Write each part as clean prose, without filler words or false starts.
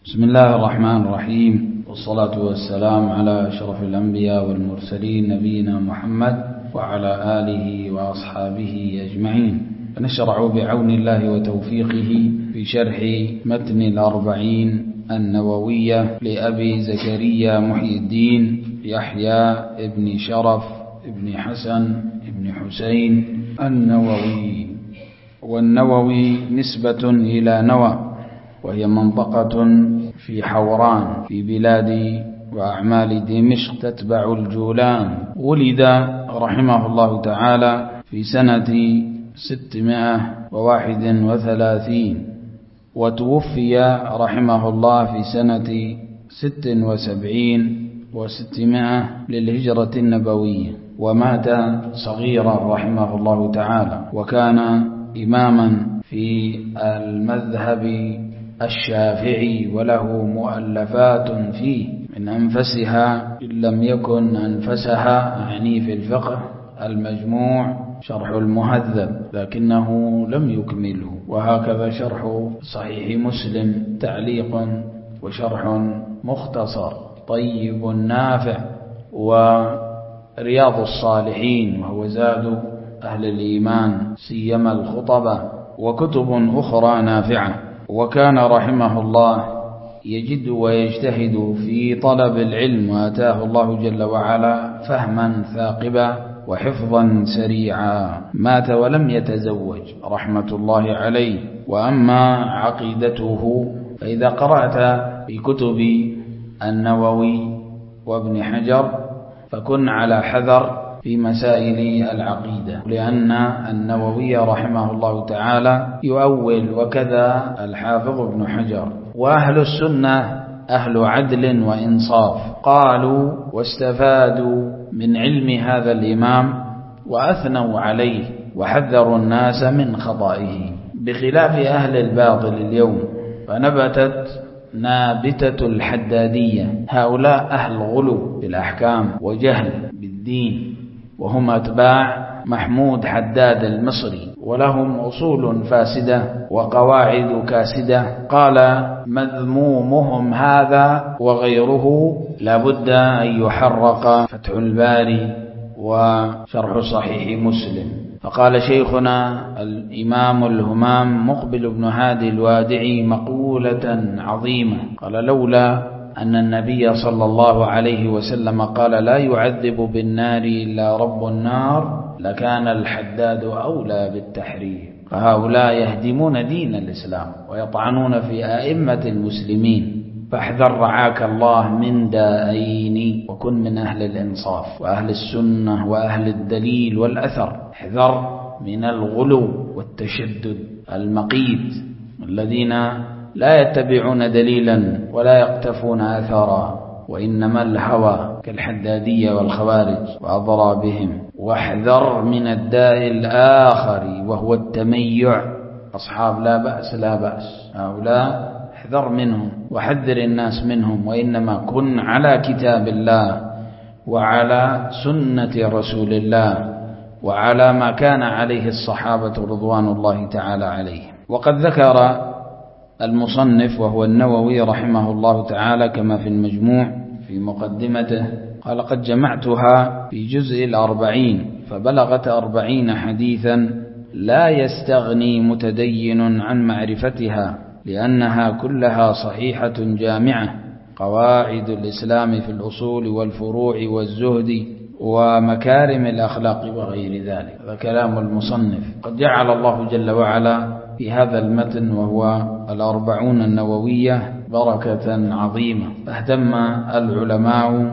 بسم الله الرحمن الرحيم، والصلاة والسلام على أشرف الأنبياء والمرسلين نبينا محمد وعلى آله وأصحابه أجمعين. نشرع بعون الله وتوفيقه في شرح متن الأربعين النووية لأبي زكريا محي الدين يحيى ابن شرف ابن حسن ابن حسين النووي. والنووي نسبة إلى نوى، وهي منطقة في حوران في بلاد وأعمال دمشق تتبع الجولان. ولد رحمه الله تعالى في سنة 631، وتوفي رحمه الله في سنة 76 و600 للهجرة النبوية، ومات صغيرا رحمه الله تعالى، وكان إماما في المذهب الشافعي، وله مؤلفات فيه، من أنفسها إن لم يكن أنفسها يعني في الفقه المجموع شرح المهذب، لكنه لم يكمله، وهكذا شرح صحيح مسلم تعليق وشرح مختصر طيب نافع، ورياض الصالحين وهو زاد أهل الإيمان سيما الخطبة، وكتب أخرى نافعة. وكان رحمه الله يجد ويجتهد في طلب العلم، وآتاه الله جل وعلا فهما ثاقبا وحفظا سريعا. مات ولم يتزوج رحمة الله عليه. وأما عقيدته فإذا قرأت في كتب النووي وابن حجر فكن على حذر في مسائل العقيدة، لأن النووي رحمه الله تعالى يؤول، وكذا الحافظ ابن حجر. وأهل السنة أهل عدل وإنصاف، قالوا واستفادوا من علم هذا الإمام وأثنوا عليه وحذروا الناس من خطئه، بخلاف أهل الباطل اليوم، فنبتت نابتة الحدادية. هؤلاء أهل غلو بالأحكام وجهل بالدين، وهم أتباع محمود حداد المصري، ولهم أصول فاسدة وقواعد كاسدة. قال مذمومهم هذا وغيره لابد أن يحرق فتح الباري وشرح صحيح مسلم. فقال شيخنا الإمام الهمام مقبل بن هادي الوادعي مقولة عظيمة، قال لولا أن النبي صلى الله عليه وسلم قال لا يعذب بالنار إلا رب النار لكان الحداد أولى بالتحريم. فهؤلاء يهدمون دين الإسلام ويطعنون في أئمة المسلمين، فاحذر رعاك الله من دائين، وكن من أهل الإنصاف وأهل السنة وأهل الدليل والأثر. احذر من الغلو والتشدد المقيت، الذين لا يتبعون دليلا ولا يقتفون أثرا، وإنما الهوى كالحدادية والخوارج وأضرابهم. واحذر من الداء الآخر وهو التميع، أصحاب لا بأس لا بأس، هؤلاء احذر منهم وحذر الناس منهم، وإنما كن على كتاب الله وعلى سنة رسول الله وعلى ما كان عليه الصحابة رضوان الله تعالى عليهم. وقد ذكر المصنف وهو النووي رحمه الله تعالى كما في المجموع في مقدمته، قال قد جمعتها في جزء 40 فبلغت 40 حديثا لا يستغني متدين عن معرفتها، لأنها كلها صحيحة جامعة، قواعد الإسلام في الأصول والفروع والزهد ومكارم الأخلاق وغير ذلك. هذا كلام المصنف. قد جعل الله جل وعلا في هذا المتن وهو 40 النووية بركة عظيمة، فاهتم العلماء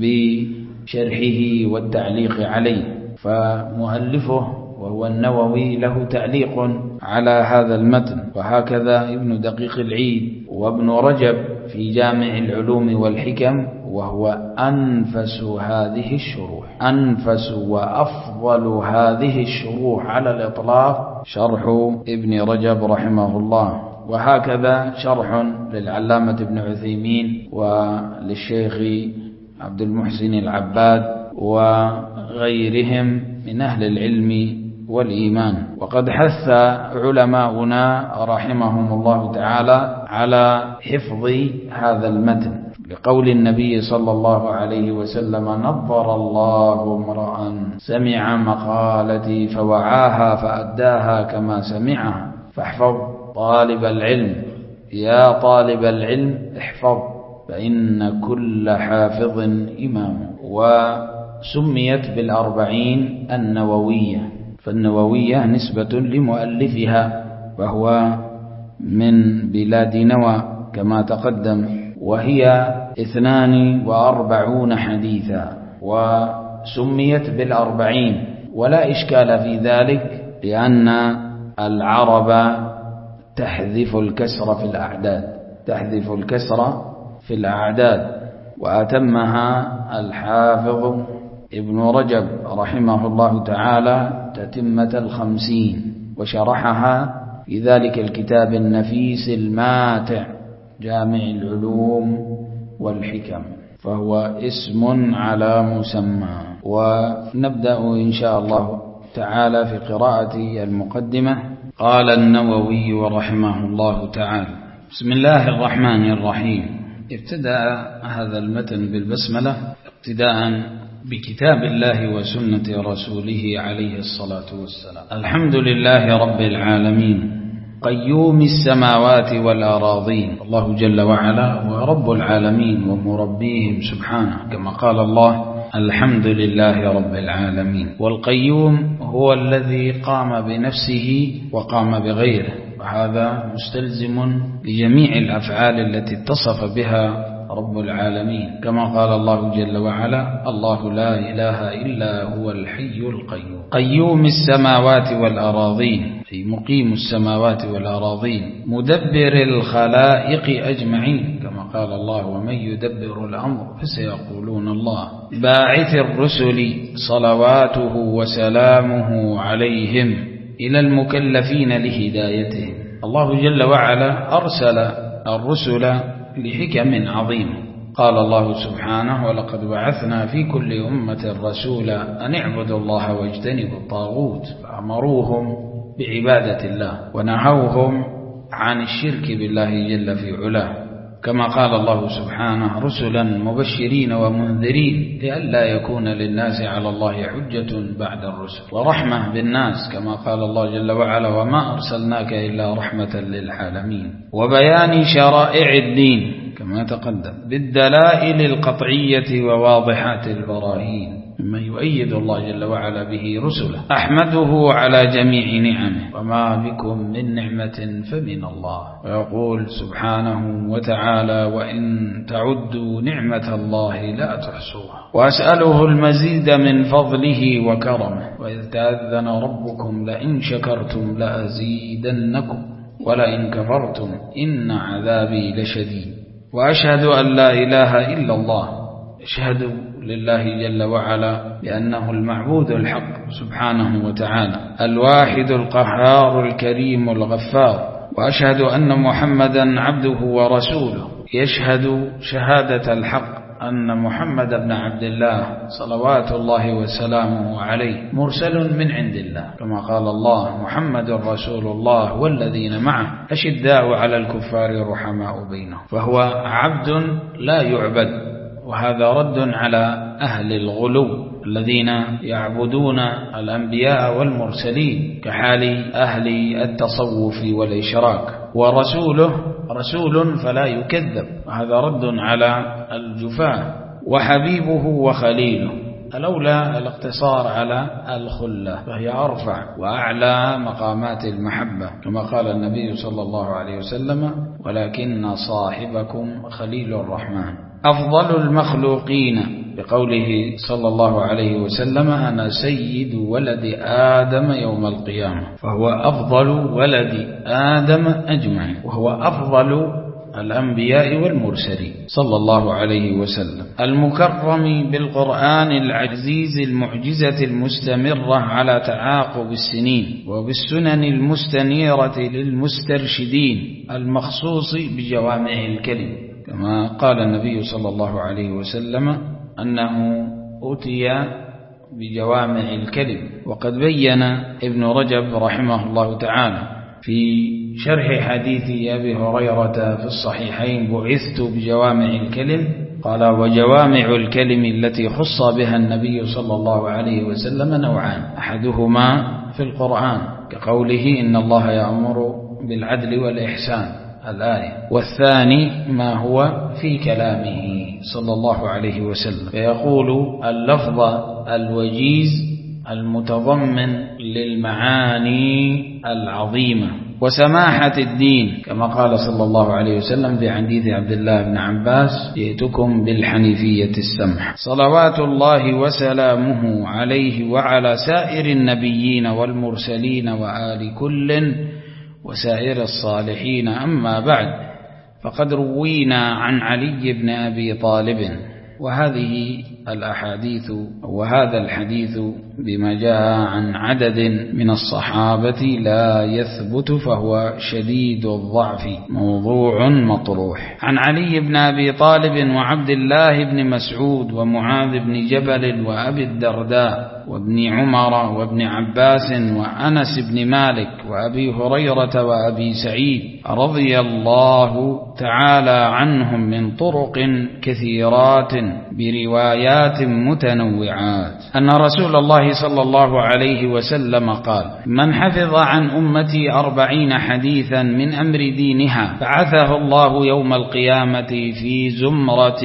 بشرحه والتعليق عليه. فمؤلفه وهو النووي له تعليق على هذا المتن، وهكذا ابن دقيق العيد وابن رجب في جامع العلوم والحكم، وهو أنفس هذه الشروح، أنفس وأفضل هذه الشروح على الإطلاق شرح ابن رجب رحمه الله. وهكذا شرح للعلامة ابن عثيمين وللشيخ عبد المحسن العباد وغيرهم من أهل العلم والإيمان. وقد حث علماؤنا رحمهم الله تعالى على حفظ هذا المتن لقول النبي صلى الله عليه وسلم: نظر الله امرأ سمع مقالتي فوعاها فأداها كما سمعها. فاحفظ طالب العلم، يا طالب العلم احفظ، فإن كل حافظ إمام. وسميت بالأربعين النووية، فالنووية نسبة لمؤلفها، وهو من بلاد نوى كما تقدم، وهي 42 حديثا، وسميت بالأربعين، ولا إشكال في ذلك، لأن العرب تحذف الكسر في الأعداد، تحذف الكسر في الأعداد. وأتمها الحافظ ابن رجب رحمه الله تعالى تتمة 50، وشرحها في ذلك الكتاب النفيس الماتع جامع العلوم والحكم، فهو اسم على مسمى. ونبدأ إن شاء الله تعالى في قراءة المقدمة. قال النووي رحمه الله تعالى: بسم الله الرحمن الرحيم. ابتدأ هذا المتن بالبسملة اقتداء بكتاب الله وسنة رسوله عليه الصلاة والسلام. الحمد لله رب العالمين قيوم السماوات والأراضين. الله جل وعلا هو رب العالمين ومربيهم سبحانه، كما قال الله: الحمد لله رب العالمين. والقيوم هو الذي قام بنفسه وقام بغيره، وهذا مستلزم لجميع الأفعال التي اتصف بها رب العالمين، كما قال الله جل وعلا: الله لا إله إلا هو الحي القيوم. قيوم السماوات والأراضين، أي مقيم السماوات والأراضين، مدبر الخلائق أجمعين، كما قال الله: ومن يدبر الأمر فسيقولون الله. باعث الرسل صلواته وسلامه عليهم إلى المكلفين لهدايتهم. الله جل وعلا أرسل الرسل لحكم عظيمة. قال الله سبحانه: ولقد بعثنا في كل أمة رسولا أن اعبدوا الله واجتنبوا الطاغوت، فأمروهم بعبادة الله ونهوهم عن الشرك بالله جل في علاه، كما قال الله سبحانه: رسلا مبشرين ومنذرين لئلا يكون للناس على الله حجة بعد الرسل، ورحمة بالناس، كما قال الله جل وعلا: وما أرسلناك إلا رحمة للعالمين. وبيان شرائع الدين كما تقدم بالدلائل القطعية وواضحات البراهين، مما يؤيد الله جل وعلا به رسله. أحمده على جميع نعمه، وما بكم من نعمة فمن الله. ويقول سبحانه وتعالى: وإن تعدوا نعمة الله لا تحصوها. وأسأله المزيد من فضله وكرمه. وإذ تأذن ربكم لئن شكرتم لأزيدنكم ولئن كفرتم إن عذابي لشديد. وأشهد أن لا إله إلا الله، أشهد لله جل وعلا بأنه المعبود الحق سبحانه وتعالى، الواحد القهار الكريم الغفار. وأشهد أن محمدا عبده ورسوله، يشهد شهادة الحق أن محمد بن عبد الله صلوات الله وسلامه عليه مرسل من عند الله، كما قال الله: محمد رسول الله والذين معه أشداء على الكفار رحماء بينهم. فهو عبد لا يعبد، وهذا رد على أهل الغلو الذين يعبدون الأنبياء والمرسلين، كحال أهل التصوف والإشراك. ورسوله رسول فلا يكذب، وهذا رد على الجفاة. وحبيبه وخليله، الأولى الاقتصار على الخلة، فهي أرفع وأعلى مقامات المحبة، كما قال النبي صلى الله عليه وسلم: ولكن صاحبكم خليل الرحمن. أفضل المخلوقين، بقوله صلى الله عليه وسلم: أنا سيد ولد آدم يوم القيامة، فهو أفضل ولد آدم أجمعين، وهو أفضل الأنبياء والمرسلين صلى الله عليه وسلم. المكرم بالقرآن العزيز المعجزة المستمرة على تعاقب السنين، وبالسنن المستنيرة للمسترشدين، المخصوص بجوامع الكلم، كما قال النبي صلى الله عليه وسلم أنه أتي بجوامع الكلم. وقد بين ابن رجب رحمه الله تعالى في شرح حديث أبي هريرة في الصحيحين بعثت بجوامع الكلم، قال: وجوامع الكلم التي خص بها النبي صلى الله عليه وسلم نوعان: أحدهما في القرآن كقوله إن الله يأمر بالعدل والإحسان الآية، والثاني ما هو في كلامه صلى الله عليه وسلم، فيقول اللفظ الوجيز المتضمن للمعاني العظيمة وسماحة الدين، كما قال صلى الله عليه وسلم في حديث عبد الله بن عباس: جئتكم بالحنيفية السمح. صلوات الله وسلامه عليه وعلى سائر النبيين والمرسلين وآل كل وسائر الصالحين. أما بعد، فقد روينا عن علي بن أبي طالب، وهذه الأحاديث وهذا الحديث بما جاء عن عدد من الصحابة لا يثبت، فهو شديد الضعف، موضوع مطروح. عن علي بن أبي طالب وعبد الله بن مسعود ومعاذ بن جبل وأبي الدرداء وابن عمر وابن عباس وأنس بن مالك وأبي هريرة وأبي سعيد رضي الله تعالى عنهم من طرق كثيرات بروايات متنوعات أن رسول الله صلى الله عليه وسلم قال: من حفظ عن أمتي 40 حديثا من أمر دينها بعثه الله يوم القيامة في زمرة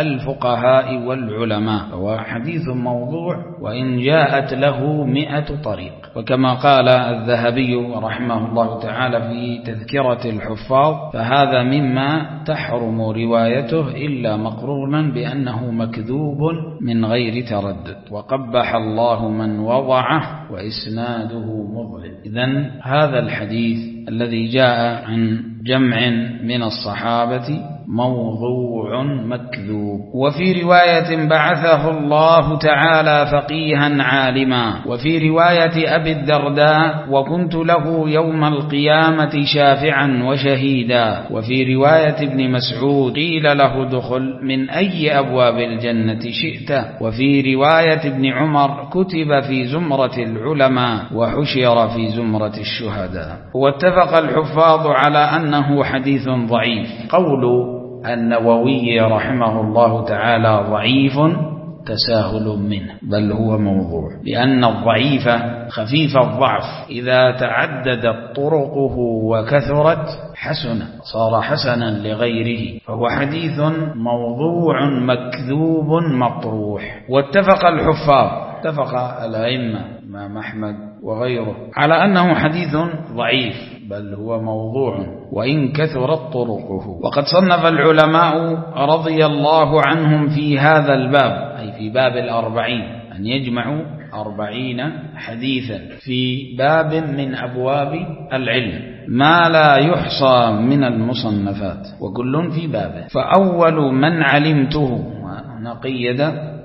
الفقهاء والعلماء. هو حديث موضوع وإن جاءت له 100 طريق، وكما قال الذهبي رحمه الله تعالى في تذكرة الحفاظ: فهذا مما تحرم روايته إلا مقرونا بأنه مكذوب من غير تردد، وقبح الله من وضعه وإسناده مظلم. إذن هذا الحديث الذي جاء عن جمع من الصحابة موضوع مكذوب. وفي رواية: بعثه الله تعالى فقيها عالما. وفي رواية أبي الدرداء: وكنت له يوم القيامة شافعا وشهيدا. وفي رواية ابن مسعود: قيل له دخل من أي أبواب الجنة شئت. وفي رواية ابن عمر: كتب في زمرة العلماء وحشر في زمرة الشهداء. واتفق الحفاظ على أنه حديث ضعيف. قول النووي رحمه الله تعالى ضعيف تساهل منه، بل هو موضوع، لأن الضعيف خفيف الضعف إذا تعددت طرقه وكثرت حسن، صار حسنا لغيره، فهو حديث موضوع مكذوب مطروح. واتفق الحفاظ، اتفق الأئمة إمام أحمد وغيره على أنه حديث ضعيف، بل هو موضوع وإن كثرت طرقه. وقد صنف العلماء رضي الله عنهم في هذا الباب، أي في باب 40، أن يجمعوا 40 حديثا في باب من أبواب العلم، ما لا يحصى من المصنفات، وكل في بابه. فأول من علمته، ونقيد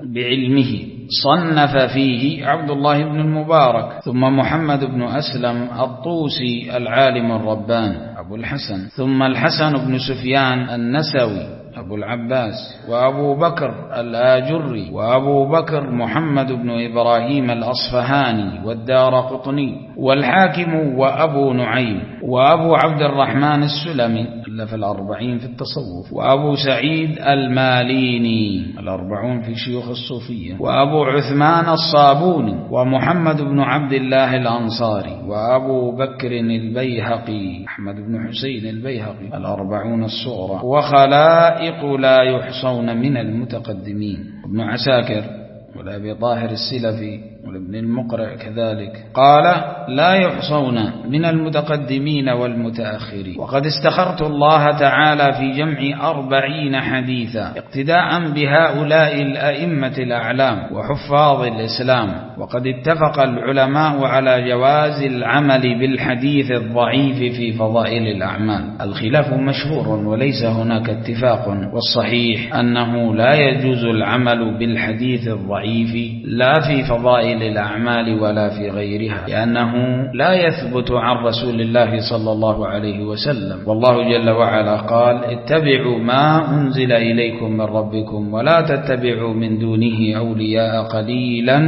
بعلمه، صنف فيه عبد الله بن المبارك، ثم محمد بن أسلم الطوسي العالم الرباني أبو الحسن، ثم الحسن بن سفيان النسوي أبو العباس، وأبو بكر الآجري، وأبو بكر محمد بن إبراهيم الأصفهاني والدارقطني، والحاكم، وأبو نعيم، وأبو عبد الرحمن السلمي في 40 في التصوف، وأبو سعيد الماليني 40 في شيوخ الصوفية، وأبو عثمان الصابوني، ومحمد بن عبد الله الأنصاري، وأبو بكر البيهقي أحمد بن حسين البيهقي 40 الصغرى، وخلائق لا يحصون من المتقدمين. ابن عساكر والأبي طاهر السلفي والابن المقرع كذلك قال: لا يحصون من المتقدمين والمتأخرين. وقد استخرت الله تعالى في جمع 40 حديثا اقتداء بهؤلاء الأئمة الأعلام وحفاظ الإسلام. وقد اتفق العلماء على جواز العمل بالحديث الضعيف في فضائل الأعمال. الخلاف مشهور وليس هناك اتفاق، والصحيح أنه لا يجوز العمل بالحديث الضعيف لا في فضائل الأعمال ولا في غيرها، لأنه لا يثبت عن رسول الله صلى الله عليه وسلم. والله جل وعلا قال: اتبعوا ما أنزل إليكم من ربكم ولا تتبعوا من دونه أولياء قليلا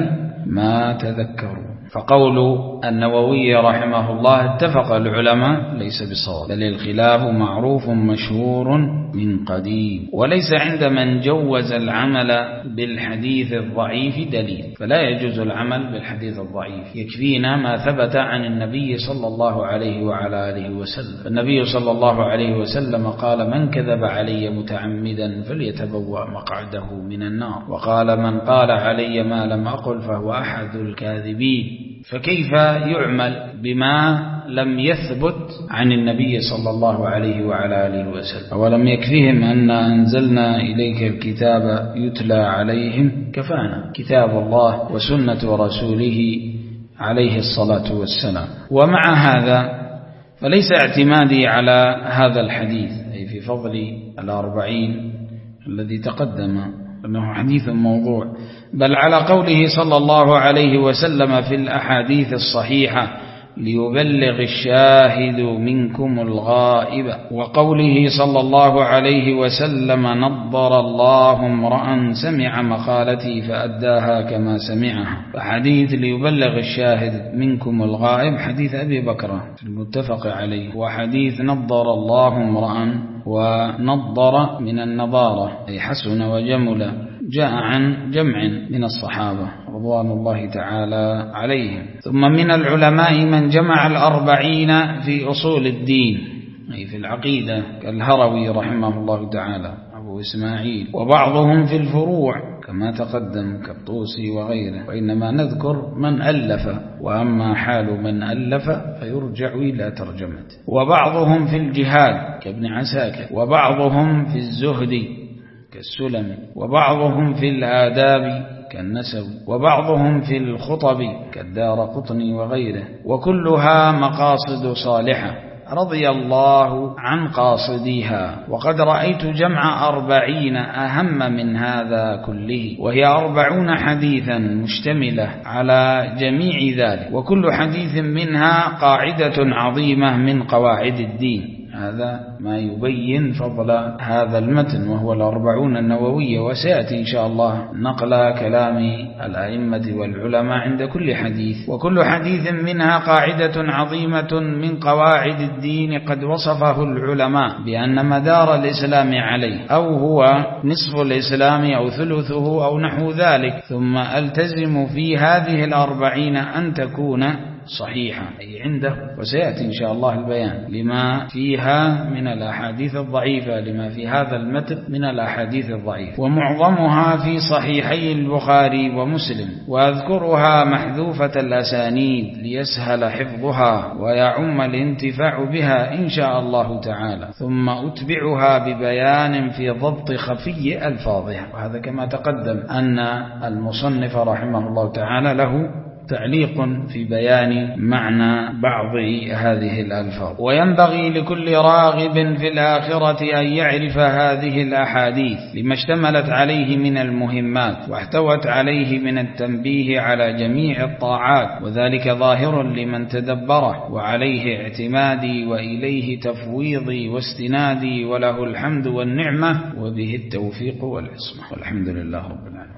ما تذكروا. فقول النووي رحمه الله اتفق العلماء ليس بصواب، بل الخلاف معروف مشهور من قديم، وليس عند من جوز العمل بالحديث الضعيف دليل، فلا يجوز العمل بالحديث الضعيف، يكفينا ما ثبت عن النبي صلى الله عليه وعلى آله وسلم. النبي صلى الله عليه وسلم قال: من كذب علي متعمدا فليتبوأ مقعده من النار، وقال: من قال علي ما لم أقل فهو أحد الكاذبين. فكيف يعمل بما لم يثبت عن النبي صلى الله عليه وعلى آله وسلم؟ أولم يكفيهم أن أنزلنا إليك الكتاب يتلى عليهم؟ كفانا كتاب الله وسنة رسوله عليه الصلاة والسلام. ومع هذا فليس اعتمادي على هذا الحديث أي في فضل 40 الذي تقدم أنه حديث موضوع، بل على قوله صلى الله عليه وسلم في الأحاديث الصحيحة: ليبلغ الشاهد منكم الغائب، وقوله صلى الله عليه وسلم: نضر الله امرأ سمع مقالتي فأداها كما سمعها. فحديث ليبلغ الشاهد منكم الغائب حديث أبي بكر المتفق عليه، وحديث نضر الله امرأ، ونضر من النضارة أي حسن وجمل، جاء عن جمع من الصحابة رضوان الله تعالى عليهم. ثم من العلماء من جمع 40 في أصول الدين أي في العقيدة كالهروي رحمه الله تعالى أبو إسماعيل، وبعضهم في الفروع كما تقدم كالطوسي وغيره، وإنما نذكر من ألف، وأما حال من ألف فيرجع إلى ترجمته. وبعضهم في الجهاد كابن عساكر، وبعضهم في الزهد كالسلمي، وبعضهم في الآداب كالنسب، وبعضهم في الخطب كالدارقطني وغيره، وكلها مقاصد صالحة رضي الله عن قاصديها. وقد رأيت جمع 40 أهم من هذا كله، وهي 40 حديثا مشتملة على جميع ذلك، وكل حديث منها قاعدة عظيمة من قواعد الدين. هذا ما يبين فضل هذا المتن وهو 40 النووية، وسيأتي إن شاء الله نقل كلام الأئمة والعلماء عند كل حديث، وكل حديث منها قاعدة عظيمة من قواعد الدين قد وصفه العلماء بأن مدار الإسلام عليه، أو هو نصف الإسلام أو ثلثه أو نحو ذلك. ثم ألتزم في هذه 40 أن تكون صحيحة أي عنده، وسيأتي إن شاء الله البيان لما فيها من الأحاديث الضعيفة، لما في هذا المتن من الأحاديث الضعيفة، ومعظمها في صحيحي البخاري ومسلم، وأذكرها محذوفة الأسانيد ليسهل حفظها ويعم الانتفاع بها إن شاء الله تعالى، ثم أتبعها ببيان في ضبط خفي ألفاظها. وهذا كما تقدم أن المصنف رحمه الله تعالى له تعليق في بيان معنى بعض هذه الألفاظ. وينبغي لكل راغب في الآخرة أن يعرف هذه الأحاديث لما اشتملت عليه من المهمات، واحتوت عليه من التنبيه على جميع الطاعات، وذلك ظاهر لمن تدبره، وعليه اعتمادي وإليه تفويضي واستنادي، وله الحمد والنعمة وبه التوفيق والعصمة، والحمد لله رب العالمين.